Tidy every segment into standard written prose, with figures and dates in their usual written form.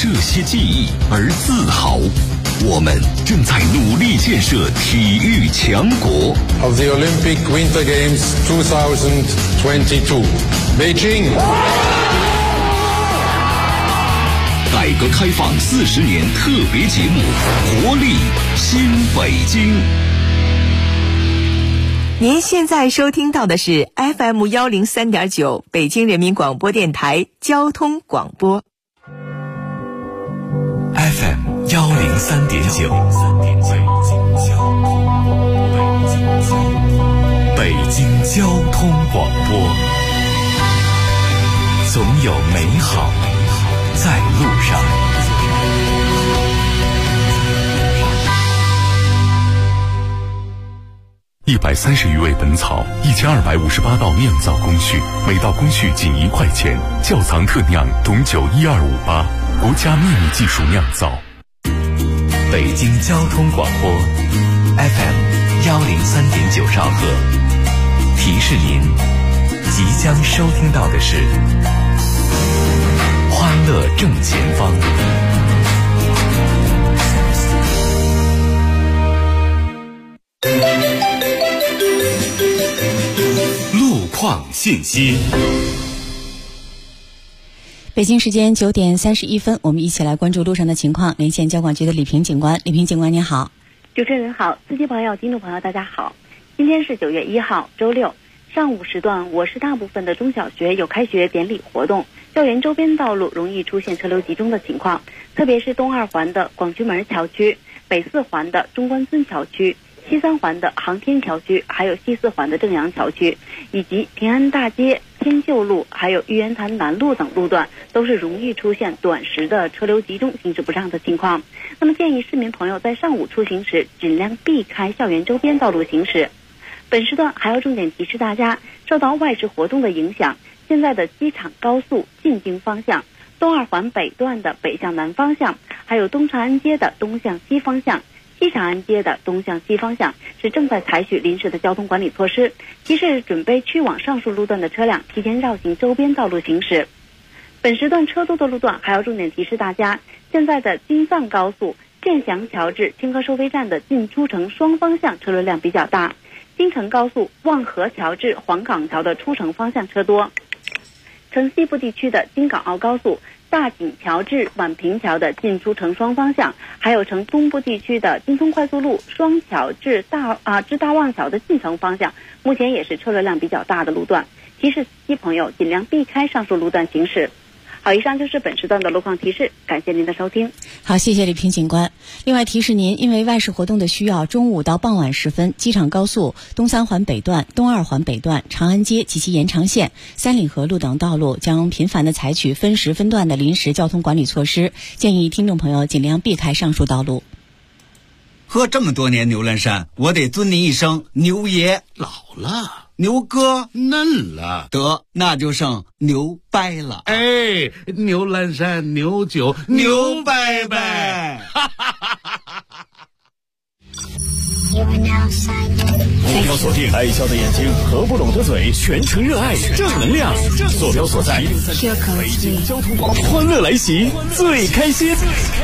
这些记忆而自豪。我们正在努力建设体育强国。 Of the Olympic Winter Games 2022, Beijing。 改革开放40年特别节目，活力新北京。 您现在收听到的是 FM 103.9北京人民广播电台交通广播。 FM 103.9，北京交通广播，总有美好在路上。130余味本草，1258道酿造工序，每道工序仅1块钱。窖藏特酿董酒12588，国家秘密技术酿造。北京交通广播 FM 103.9兆赫，提示您即将收听到的是欢乐正前方。路况信息。 北京时间9点31分，我们一起来关注路上的情况。连线交管局的李平警官，李平警官您好。 主持人好，司机朋友、听众朋友大家好。今天是9月1号，周六，上午时段，我市大部分的中小学有开学典礼活动，校园周边道路容易出现车流集中的情况，特别是东2环的广渠门桥区、北4环的中关村桥区、西3环的航天桥区，还有西4环的正阳桥区，以及平安大街、天秀路还有玉渊潭南路等路段，都是容易出现短时的车流集中、行驶不畅的情况。那么建议市民朋友在上午出行时尽量避开校园周边道路行驶。本时段还要重点提示大家，受到外事活动的影响，现在的机场高速进京方向、东2环北段的北向南方向，还有东长安街的东向西方向、西长安街的东向西方向是正在采取临时的交通管理措施，提示准备去往上述路段的车辆提前绕行周边道路行驶。本时段车多的路段还要重点提示大家，现在的京藏高速建祥桥至清河收费站的进出城双方向车流量比较大，京承高速望河桥至黄岗桥的出城方向车多，城西部地区的京港澳高速大井桥至宛平桥的进出城双方向，还有城东部地区的京通快速路双桥至大望桥的进城方向，目前也是车流量比较大的路段，提示司机朋友尽量避开上述路段行驶。好，以上就是本时段的路况提示，感谢您的收听。 好，谢谢李平警官。另外提示您，因为外事活动的需要，中午到傍晚时分，机场高速东3环北段、东2环北段、长安街及其延长线、三里河路等道路将频繁地采取分时分段的临时交通管理措施，建议听众朋友尽量避开上述道路。 喝这么多年牛栏山，我得尊您一声牛爷。 老了， 牛哥嫩了， 得那就剩牛掰了。 哎，牛栏山牛酒牛掰掰。 坐标锁定爱笑的眼睛合不拢的嘴，全程热爱正能量。坐标所在北京交通广播，欢乐来袭，最开心。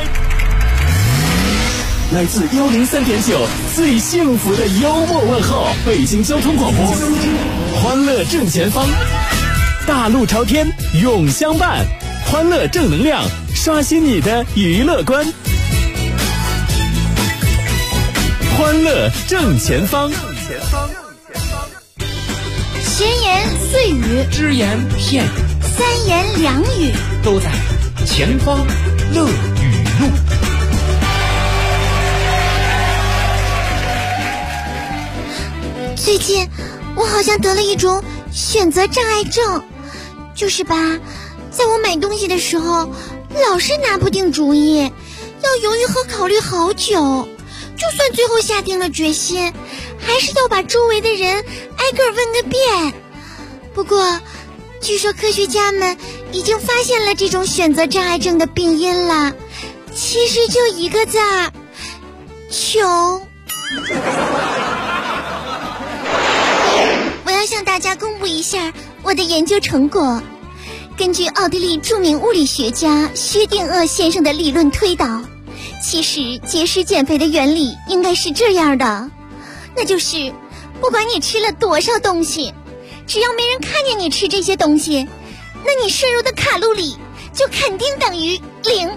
来自103.9最幸福的幽默问候，北京交通广播，欢乐正前方，大路朝天永相伴，欢乐正能量，刷新你的娱乐观，欢乐正前方。 闲言碎语， 只言片语， 三言两语， 都在前方乐语录。 最近我好像得了一种选择障碍症，就是吧，在我买东西的时候老是拿不定主意，要犹豫和考虑好久，就算最后下定了决心，还是要把周围的人挨个问个遍。不过据说科学家们已经发现了这种选择障碍症的病因了，其实就一个字儿，穷。我要向大家公布一下我的研究成果。 根据奥地利著名物理学家薛定谔先生的理论推导，其实节食减肥的原理应该是这样的，那就是不管你吃了多少东西，只要没人看见你吃这些东西，那你摄入的卡路里就肯定等于0。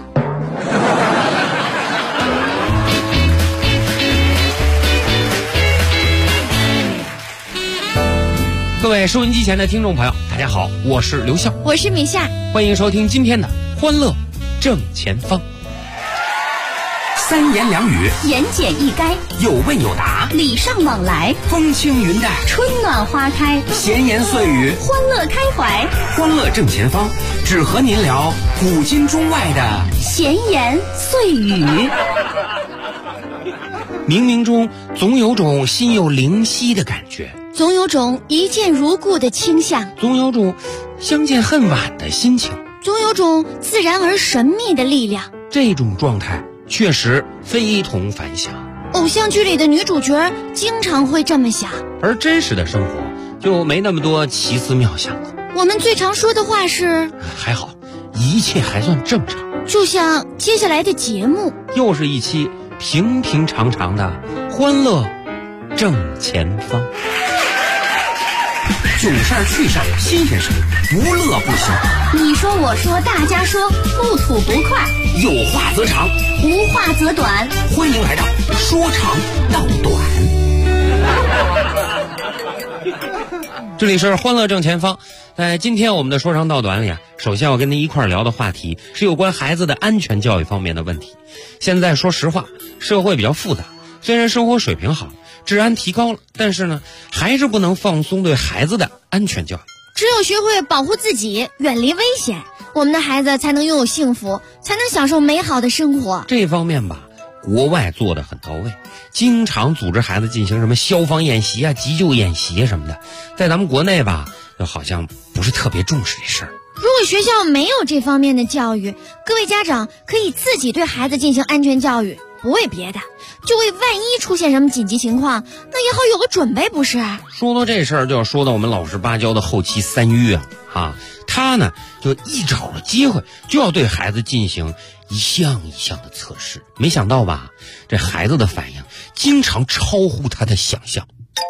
各位收音机前的听众朋友，大家好，我是刘笑， 我是米夏， 欢迎收听今天的欢乐正前方。 三言两语， 言简意赅， 有问有答， 礼尚往来， 风轻云淡， 春暖花开， 闲言碎语， 欢乐开怀。 欢乐正前方，只和您聊古今中外的闲言碎语。 冥冥中总有种心有灵犀的感觉， 总有种一见如故的倾向， 总有种相见恨晚的心情， 总有种自然而神秘的力量。 这种状态确实非同凡响。 偶像剧里的女主角经常会这么想， 而真实的生活就没那么多奇思妙想了。 我们最常说的话是还好，一切还算正常。 就像接下来的节目， 又是一期平平常常的欢乐正前方。 囧事儿趣事儿新鲜事儿，不乐不行。 你说我说大家说，不吐不快， 有话则长， 无话则短。 欢迎来到说长道短。 这里是欢乐正前方，在今天我们的说长道短里啊，首先要跟您一块聊的话题是有关孩子的安全教育方面的问题。现在说实话，社会比较复杂，虽然生活水平好，治安提高了，但是呢，还是不能放松对孩子的安全教育。 只有学会保护自己，远离危险，我们的孩子才能拥有幸福，才能享受美好的生活。 这方面吧，国外做得很到位，经常组织孩子进行什么消防演习啊、急救演习什么的。在咱们国内吧，就好像不是特别重视这事儿。 如果学校没有这方面的教育，各位家长可以自己对孩子进行安全教育，不为别的，就为万一出现什么紧急情况，那也好有个准备，不是？ 说到这事儿，就要说到我们老实巴交的后期3月啊，他呢就一找着机会就要对孩子进行一项一项的测试。没想到吧，这孩子的反应经常超乎他的想象。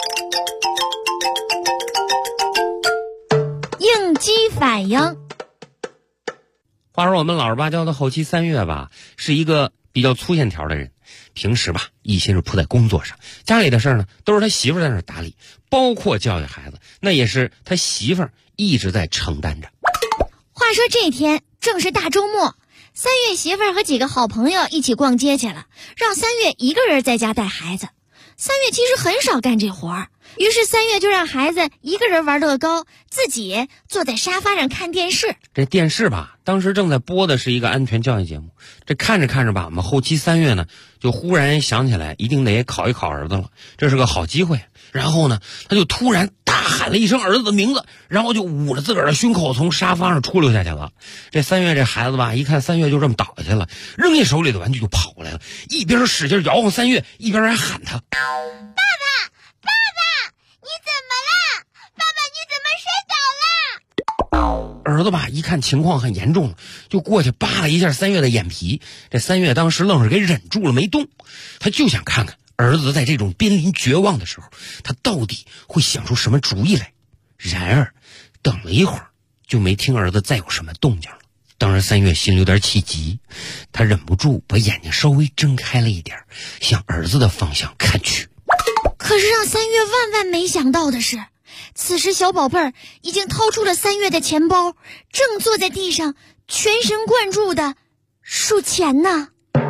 应激反应。 话说我们老实巴交的后期3月吧，是一个比较粗线条的人，平时吧一心是扑在工作上，家里的事儿呢都是他媳妇在那儿打理，包括教育孩子，那也是他媳妇一直在承担着。 话说这天正是大周末，3月媳妇儿和几个好朋友一起逛街去了，让3月一个人在家带孩子。3月其实很少干这活儿，于是3月就让孩子一个人玩乐高，自己坐在沙发上看电视。 这电视吧，当时正在播的是一个安全教育节目。这看着看着吧，我们后期3月呢，就忽然想起来一定得考一考儿子了，这是个好机会。然后呢，他就突然大喊了一声儿子的名字，然后就捂着自个儿的胸口从沙发上出溜下去了。这3月这孩子吧，一看3月就这么倒下去了，扔下手里的玩具就跑过来了，一边使劲摇晃3月，一边还喊他： 爸爸，你怎么了？爸爸，你怎么摔倒了？ 儿子吧一看情况很严重了，就过去扒了一下3月的眼皮。这3月当时愣是给忍住了没动，他就想看看儿子在这种濒临绝望的时候，他到底会想出什么主意来。然而等了一会儿，就没听儿子再有什么动静了。当时3月心里有点起急，他忍不住把眼睛稍微睁开了一点，向儿子的方向看去。 可是让3月万万没想到的是，此时小宝贝儿已经掏出了3月的钱包，正坐在地上全神贯注的数钱呢。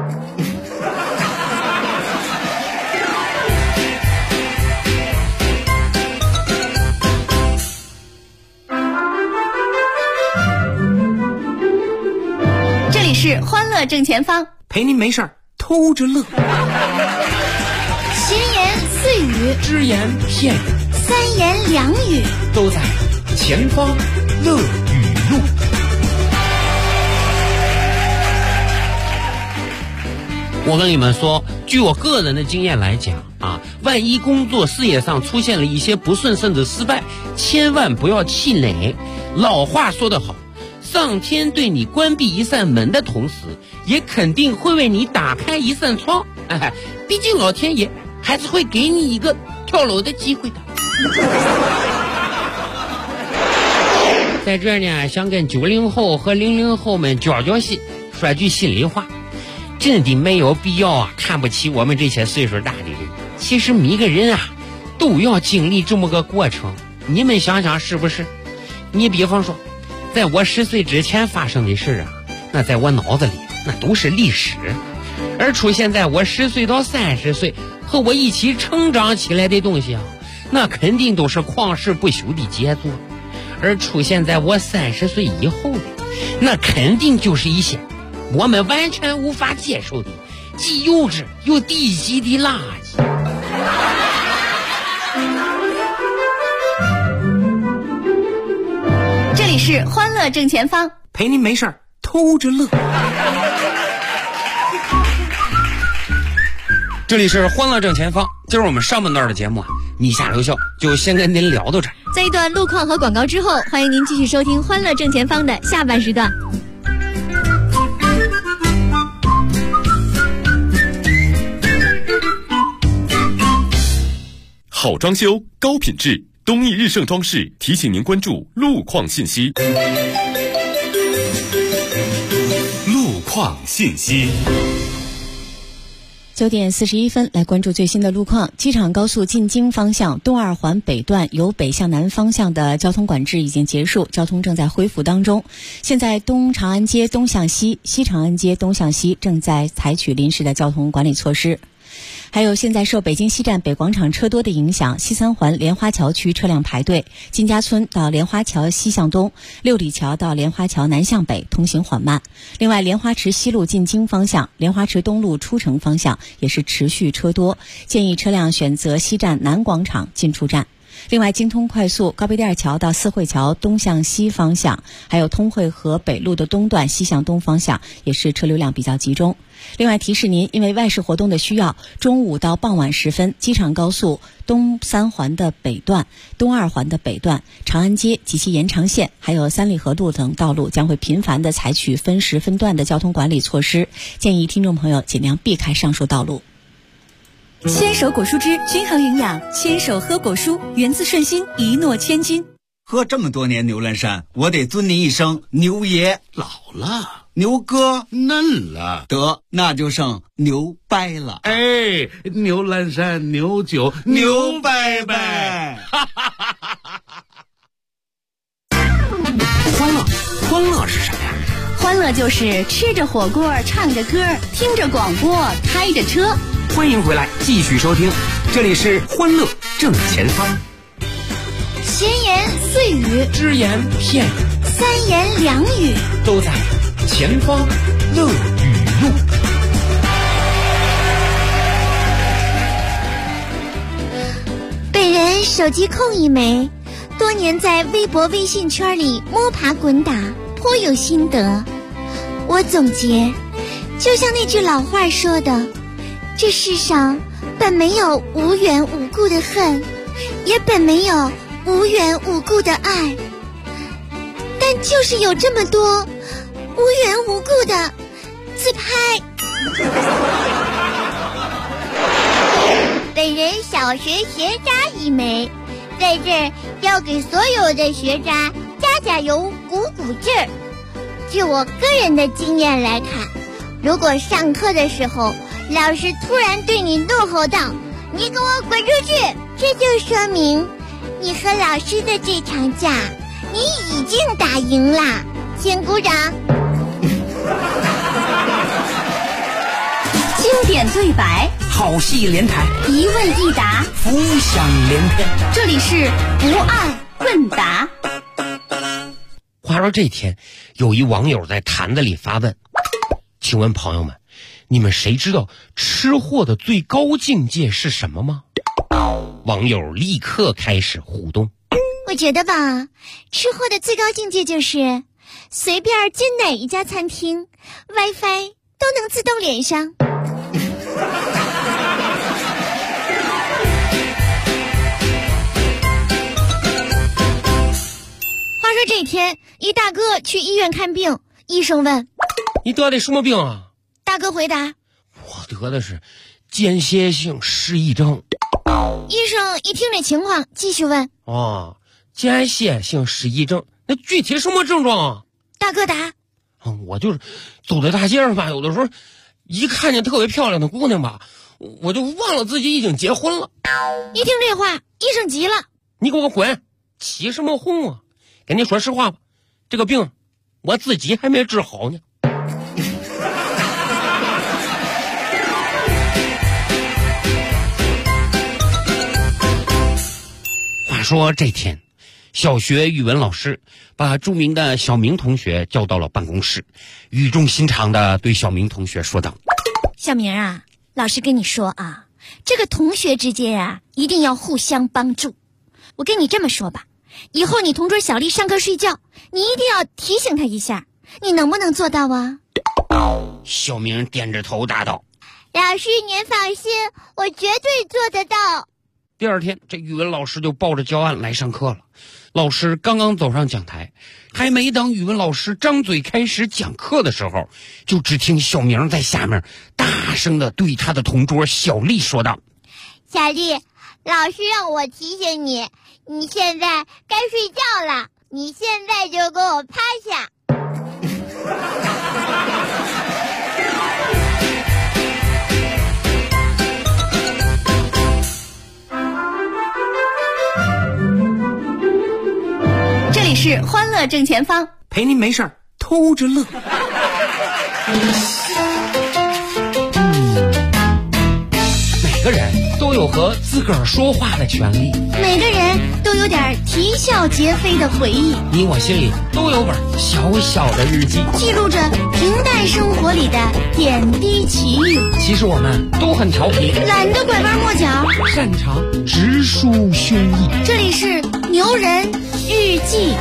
这里是欢乐正前方， 陪您没事儿偷着乐。 闲言碎语， 只言片语， 三言两语， 都在前方乐语录。 我跟你们说，据我个人的经验来讲啊，万一工作事业上出现了一些不顺甚至失败，千万不要气馁。老话说得好， 上天对你关闭一扇门的同时，也肯定会为你打开一扇窗。毕竟老天爷还是会给你一个跳楼的机会的。在这呢，想跟90后和00后们交心，说句心里话，真的没有必要看不起我们这些岁数大的人。其实每个人都要经历这么个过程，你们想想是不是？你比方说，在我10岁之前发生的事那在我脑子里那都是历史，而出现在我10岁到30岁和我一起成长起来的东西那肯定都是旷世不朽的杰作，而出现在我30岁以后的，那肯定就是一些我们完全无法接受的既幼稚又低级的垃圾。 这里是欢乐正前方， 陪您没事儿偷着乐。 这里是欢乐正前方，今儿我们上半段的节目你下留校就先跟您聊到这儿。 在一段路况和广告之后，欢迎您继续收听欢乐正前方的下半时段。 好装修，高品质，东义日盛装饰提醒您关注路况信息。路况信息。 9点41分，来关注最新的路况。机场高速进京方向东二环北段由北向南方向的交通管制已经结束，交通正在恢复当中。现在东长安街东向西、西长安街东向西正在采取临时的交通管理措施。还有，现在受北京西站北广场车多的影响，西三环莲花桥区车辆排队，金家村到莲花桥西向东，六里桥到莲花桥南向北通行缓慢。另外，莲花池西路进京方向、莲花池东路出城方向也是持续车多，建议车辆选择西站南广场进出站。另外，京通快速高碑店桥到四惠桥东向西方向，还有通惠河北路的东段西向东方向也是车流量比较集中。另外提示您，因为外事活动的需要，中午到傍晚时分，机场高速东三环的北段、东二环的北段、长安街及其延长线，还有三里河路等道路将会频繁地采取分时分段的交通管理措施，建议听众朋友尽量避开上述道路。 牵手果蔬汁均衡营养，牵手喝果蔬，源自顺心，一诺千金。 喝这么多年牛栏山，我得尊您一声牛爷。 老了， 牛哥嫩了， 得那就剩牛掰了。 哎，牛栏山牛酒牛掰掰。 欢乐是什么呀？ 欢乐就是吃着火锅，唱着歌，听着广播，开着车。 欢迎回来，继续收听，这里是欢乐正前方。 闲言碎语， 只言片语， 三言两语， 都在前方乐语录。 本人手机控一枚，多年在微博微信圈里摸爬滚打，颇有心得。我总结，就像那句老话说的，这世上本没有无缘无故的恨，也本没有无缘无故的爱，但就是有这么多无缘无故的自拍。本人小学学渣一枚，在这儿要给所有的学渣加油，鼓劲儿。据我个人的经验来看，如果上课的时候老师突然对你怒吼道：“你给我滚出去！”这就说明你和老师的这场架你已经打赢啦，请鼓掌。 经典对白， 好戏连台， 一问一答， 浮想联翩。 这里是不二问答。 话说这天，有一网友在坛子里发问，请问朋友们，你们谁知道吃货的最高境界是什么吗？网友立刻开始互动。 我觉得吧，吃货的最高境界就是随便进哪一家餐厅 WiFi 都能自动连上。话说这天， 一大哥去医院看病，医生问：“ 你得的什么病啊？” 大哥回答：“ 我得的是间歇性失忆症。” 医生一听这情况，继续问：“ 哦，间歇性失忆症，那具体什么症状啊？” 大哥答：“ 我就是走在大街上吧，有的时候一看见特别漂亮的姑娘吧，我就忘了自己已经结婚了。” 一听这话，医生急了：“ 你给我滚！起什么哄啊？跟你说实话吧，这个病我自己还没治好呢。”话说这天，小学语文老师把著名的小明同学叫到了办公室，语重心长地对小明同学说道：“ 小明啊，老师跟你说啊，这个同学之间啊，一定要互相帮助。我跟你这么说吧，以后你同桌小丽上课睡觉，你一定要提醒她一下，你能不能做到啊？” 小明点着头答道：“ 老师您放心，我绝对做得到。” 第二天，这语文老师就抱着教案来上课了。老师刚刚走上讲台，还没等语文老师张嘴开始讲课的时候，就只听小明在下面大声地对他的同桌小丽说道：“ 小丽，老师让我提醒你，你现在该睡觉了，你现在就给我趴下。” 这里是欢乐正前方， 陪您没事偷着乐。 每个人都有和自个儿说话的权利， 每个人都有点啼笑皆非的回忆， 你我心里都有本小小的日记， 记录着平淡生活里的点滴奇遇。 其实我们都很调皮， 懒得拐弯抹角， 擅长直抒胸臆。 这里是牛人日记。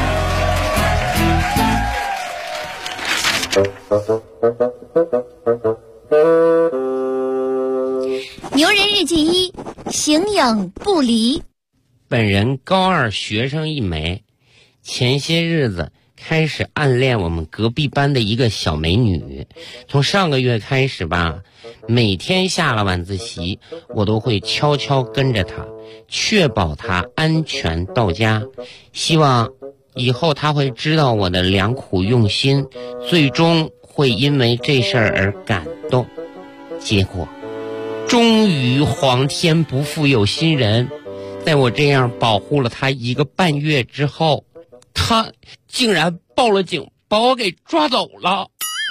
牛人日记一，形影不离。 本人高二学生一枚，前些日子开始暗恋我们隔壁班的一个小美女。从上个月开始吧，每天下了晚自习，我都会悄悄跟着她，确保她安全到家。希望以后她会知道我的良苦用心，最终会因为这事儿而感动。结果终于皇天不负有心人，在我这样保护了他1个半月之后，他竟然报了警，把我给抓走了。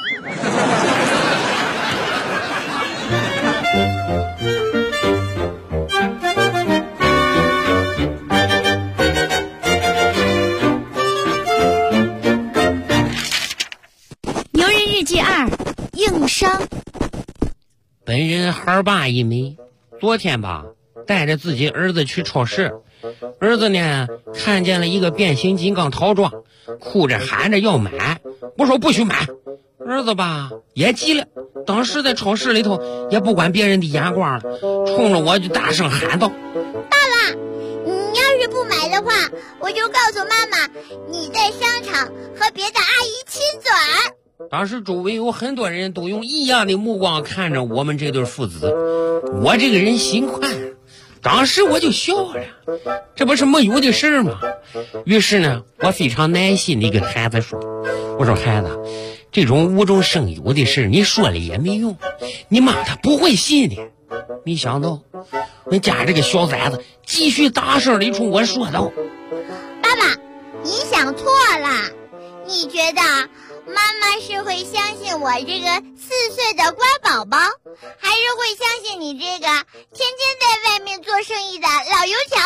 牛人日记2，硬伤。 本人孩爸一枚，昨天吧带着自己儿子去超市，儿子呢看见了一个变形金刚套装，哭着喊着要买，我说不许买。儿子吧也急了，当时在超市里头也不管别人的眼光了，冲着我就大声喊道：“ 爸爸，你要是不买的话，我就告诉妈妈你在商场和别的阿姨亲嘴。” 当时周围有很多人都用异样的目光看着我们这对父子，我这个人心宽，当时我就笑了，这不是没有的事吗？于是呢，我非常耐心地跟孩子说：“我说孩子，这种无中生有的事你说了也没用，你妈她不会信的。”没想到我家这个小崽子继续大声地冲我说道：“ 爸爸，你想错了，你觉得妈妈是会相信我这个4岁的乖宝宝，还是会相信你这个天天在外面做生意的老油条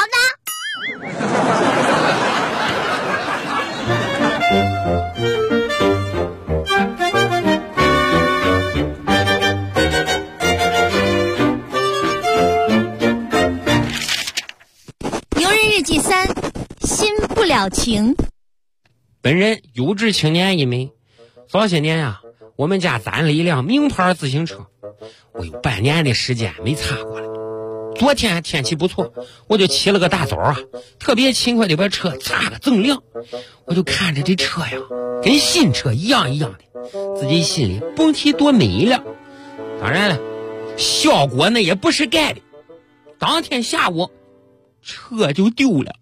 呢？牛人日记3，心不了情。 本人有志青年一枚，早些年啊，我们家攒了一辆名牌自行车，我有半年的时间没擦过了。 昨天天气不错，我就起了个大早啊，特别勤快的把车擦个锃亮。我就看着这车呀，跟新车一样的，自己心里甭提多美了。当然了，效果那也不是盖的，当天下午车就丢了。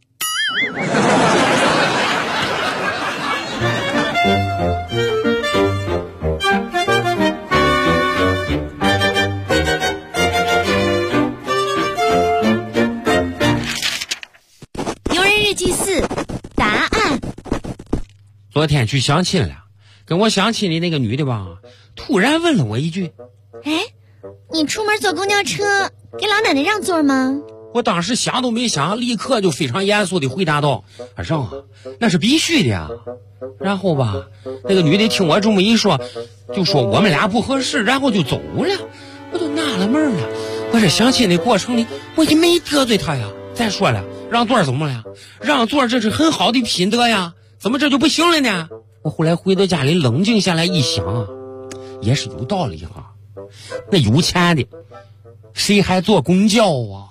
牛人日记4，答案。 昨天去相亲了，跟我相亲的那个女的吧，突然问了我一句： 哎，你出门坐公交车给老奶奶让座吗？ 我当时想都没想，立刻就非常严肃的回答道：让啊，那是必须的呀。然后吧，那个女的听我这么一说，就说我们俩不合适，然后就走了。我就纳了闷了，我这相亲的过程里我也没得罪她呀。再说了，让座怎么了？让座这是很好的品德呀，怎么这就不行了呢？我后来回到家里冷静下来一想啊，也是有道理哈。那有钱的谁还坐公交啊？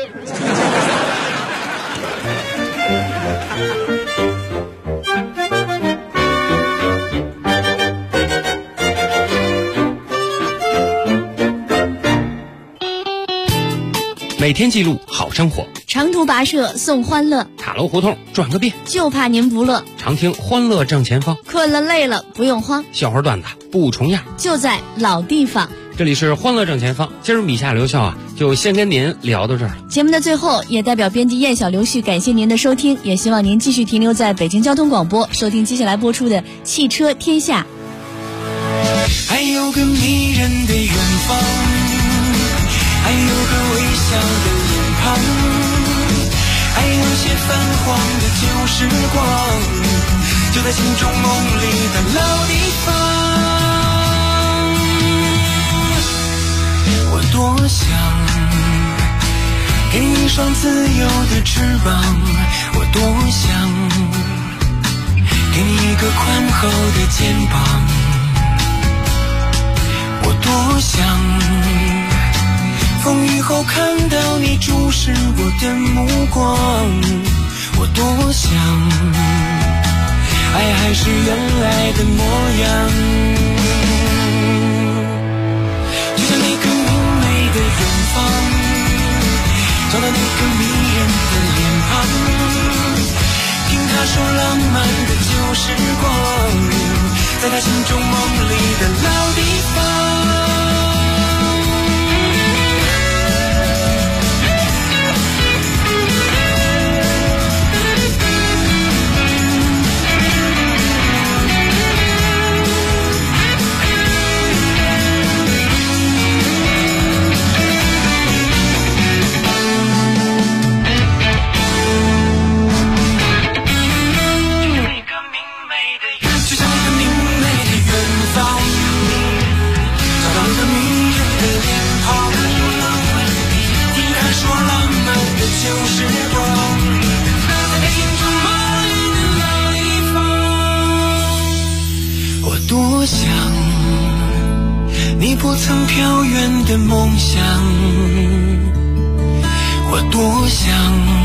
每天记录好生活， 长途跋涉送欢乐， 塔楼胡同转个遍， 就怕您不乐。 常听欢乐正前方， 困了累了不用慌， 笑话段子不重样， 就在老地方。 这里是欢乐正前方，今儿米夏刘笑啊，就先跟您聊到这儿了。 节目的最后，也代表编辑燕小刘旭感谢您的收听，也希望您继续停留在北京交通广播，收听接下来播出的《汽车天下》。 还有个迷人的远方，还有个微笑的脸庞，还有些泛黄的旧时光，就在心中梦里的老地方。我多想给你一双自由的翅膀，我多想给你一个宽厚的肩膀，我多想风雨后看到你注视我的目光，我多想爱还是原来的模样，就像那个明媚的远方，找到那个迷人的脸庞，听他说浪漫的旧时光，在他心中梦里的老地方。多想你不曾飘远的梦想，我多想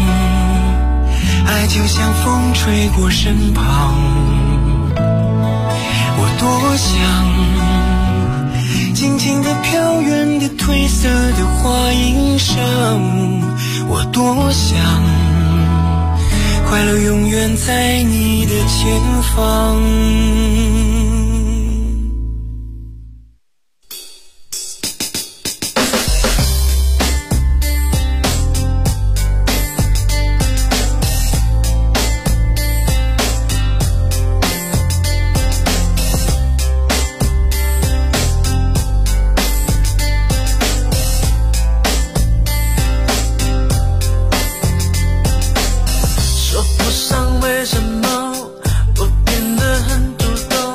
爱就像风吹过身旁，我多想静静地飘远的褪色的花衣裳，我多想快乐永远在你的前方。 说不上为什么我变得很主动，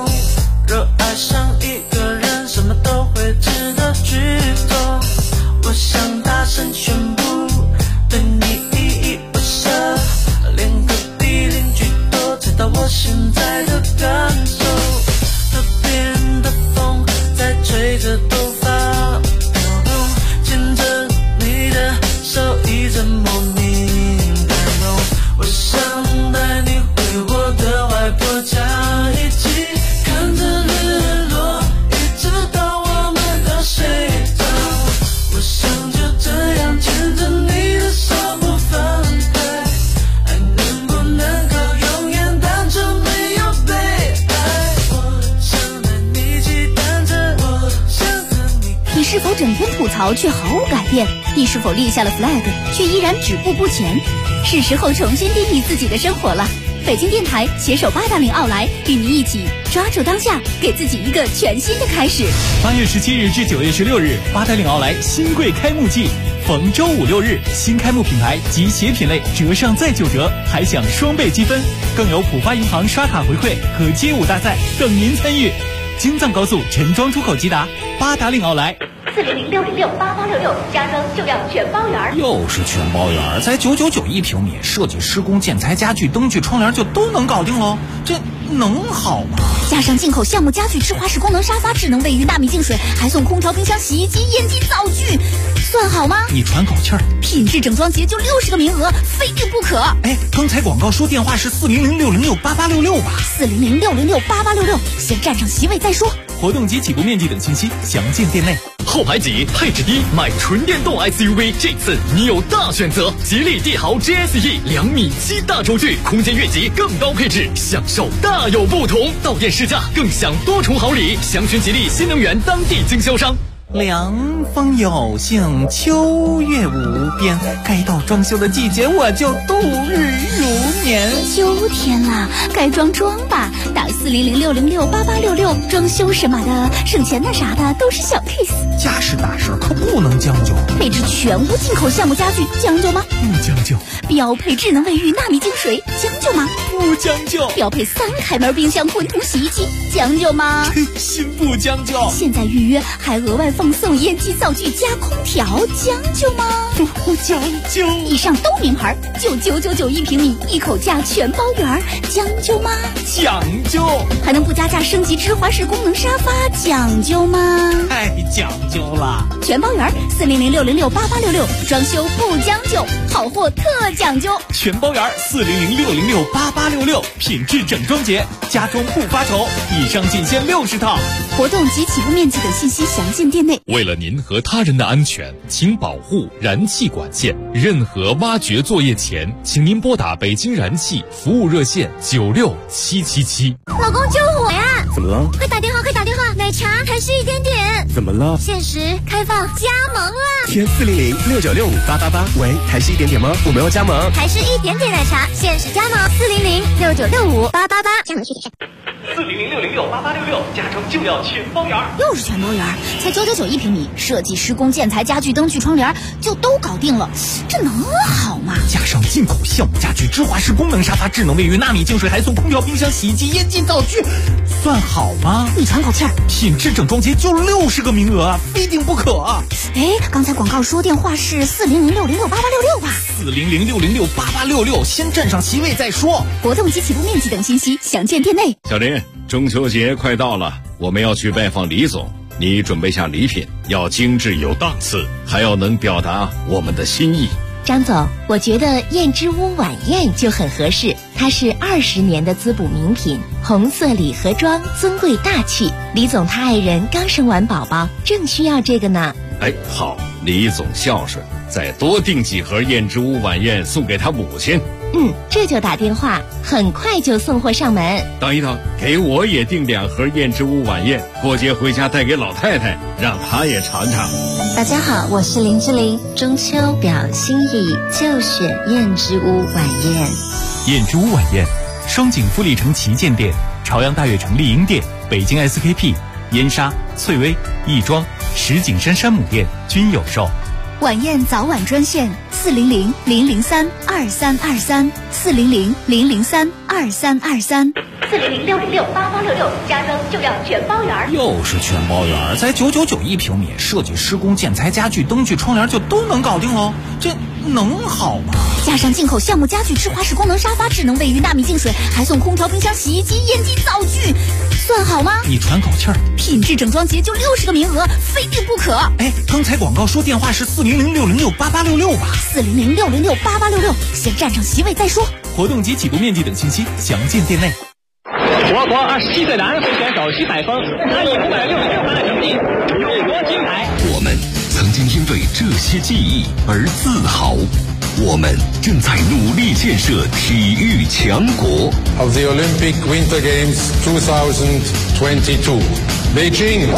是否整天吐槽却毫无改变？你是否立下了 flag 却依然止步不前？是时候重新定义自己的生活了。北京电台携手880奥莱，与您一起抓住当下，给自己一个全新的开始。 8月17日至9月16日，880奥莱新贵开幕季，逢周5、6日，新开幕品牌及鞋品类折上再9折，还享双倍积分，更有浦发银行刷卡回馈和街舞大赛等您参与。京藏高速陈庄出口即达，880奥莱。 400-606-8866，家装就要全包圆。 又是全包圆，才999一平米，设计、施工、建材、家具、灯具、窗帘就都能搞定喽，这能好吗？ 加上进口橡木家具、智华式功能沙发、智能卫浴、纳米净水，还送空调、冰箱、洗衣机、烟机、灶具，算好吗？ 你喘口气儿。 品质整装节就60个名额，非订不可。 哎，刚才广告说电话是400-606-8866吧 ？400-606-8866，先占上席位再说。 活动及起步面积等信息详见店内。 后排挤，配置低，买纯电动 SUV， 这次你有大选择。吉利帝豪 GSE 2.7米大轴距，空间越级更高配置，享受大有不同。到店试驾更享多重好礼，详询吉利新能源当地经销商。 凉风有幸，秋月无边，该到装修的季节，我就度日如年。 秋天了，该装吧，打400-606-8866，装修什么的，省钱的啥的都是小 case。 家事大事可不能将就， 配置全屋进口橡木家具，将就吗？ 不将就。 标配智能卫浴、纳米净水，将就吗？ 不将就。 标配3开门冰箱、滚筒洗衣机，将就吗？ 心不将就。 现在预约还额外放送烟机、灶具加空调，将就吗？ 不将就。 以上都名牌，999一平米，一口价全包圆，将就吗？ 讲究。 还能不加价升级芝华士功能沙发，讲究吗？ 太讲究了。 全包圆，400-606-8866，装修不将就，好货特讲究。 全包圆，400-606-8866，品质整装节，家装不发愁。以上仅限60套。 活动及起步面积等信息详见店内。 为了您和他人的安全，请保护燃气管线。任何挖掘作业前，请您拨打北京燃气服务热线96777。 老公救我呀！ 怎么了？ 快打电话，奶茶还是1点点。 怎么了？ 限时开放加盟了。 填400-696-5888。喂，还是1点点吗？我们要加盟。 还是1点点奶茶，限时加盟400-6965-888。加盟具体 400-606-8866，家装就要全包圆。 又是全包圆，才999一平米，设计、施工、建材、家具、灯具、窗帘就都搞定了，这能好吗？ 加上进口橡木家具、芝华士功能沙发、智能卫浴、纳米净水，还送空调、冰箱、洗衣机、烟机、灶具，算好吗？ 你喘口气儿。 品质整装节就60个名额，非订不可。 哎，刚才广告说电话是400-606-8866吧 ？400-606-8866，先占上席位再说。 活动及起步面积等信息详见店内。 小林，中秋节快到了，我们要去拜访李总，你准备下礼品，要精致有档次，还要能表达我们的心意。 张总，我觉得燕之屋晚宴就很合适，它是20年的滋补名品，红色礼盒装，尊贵大气。李总他爱人刚生完宝宝，正需要这个呢。 哎，好，李总孝顺，再多订几盒燕之屋晚宴送给他母亲。 这就打电话，很快就送货上门。 等一等，给我也订2盒燕之屋晚宴，过节回家带给老太太，让她也尝尝。 大家好，我是林志玲，中秋表心意就选燕之屋晚宴。 燕之屋晚宴，双井富力城旗舰店、朝阳大悦城丽婴店、北京 SKP、燕莎、翠微、亦庄、石景山山姆店均有售。 晚宴早晚专线400-003-2323 400-003-2323。 400-606-8866，家装就要全包圆。 又是全包圆，才999一平米，设计、施工、建材、家具、灯具、窗帘就都能搞定喽，这能好吗？ 加上进口橡木家具、智华式功能沙发、智能卫浴、纳米净水，还送空调、冰箱、洗衣机、烟机、灶具，算好吗？ 你喘口气儿。 品质整装节就60个名额，非订不可。 哎，刚才广告说电话是400-606-8866吧 ？400-606-8866，先占上席位再说。 活动及起步面积等信息详见店内。 我国27岁的安徽选手徐海峰，他以566分的成绩勇夺金牌。 我们曾经因为这些记忆而自豪，我们正在努力建设体育强国。 Of the Olympic Winter Games 2022, Beijing.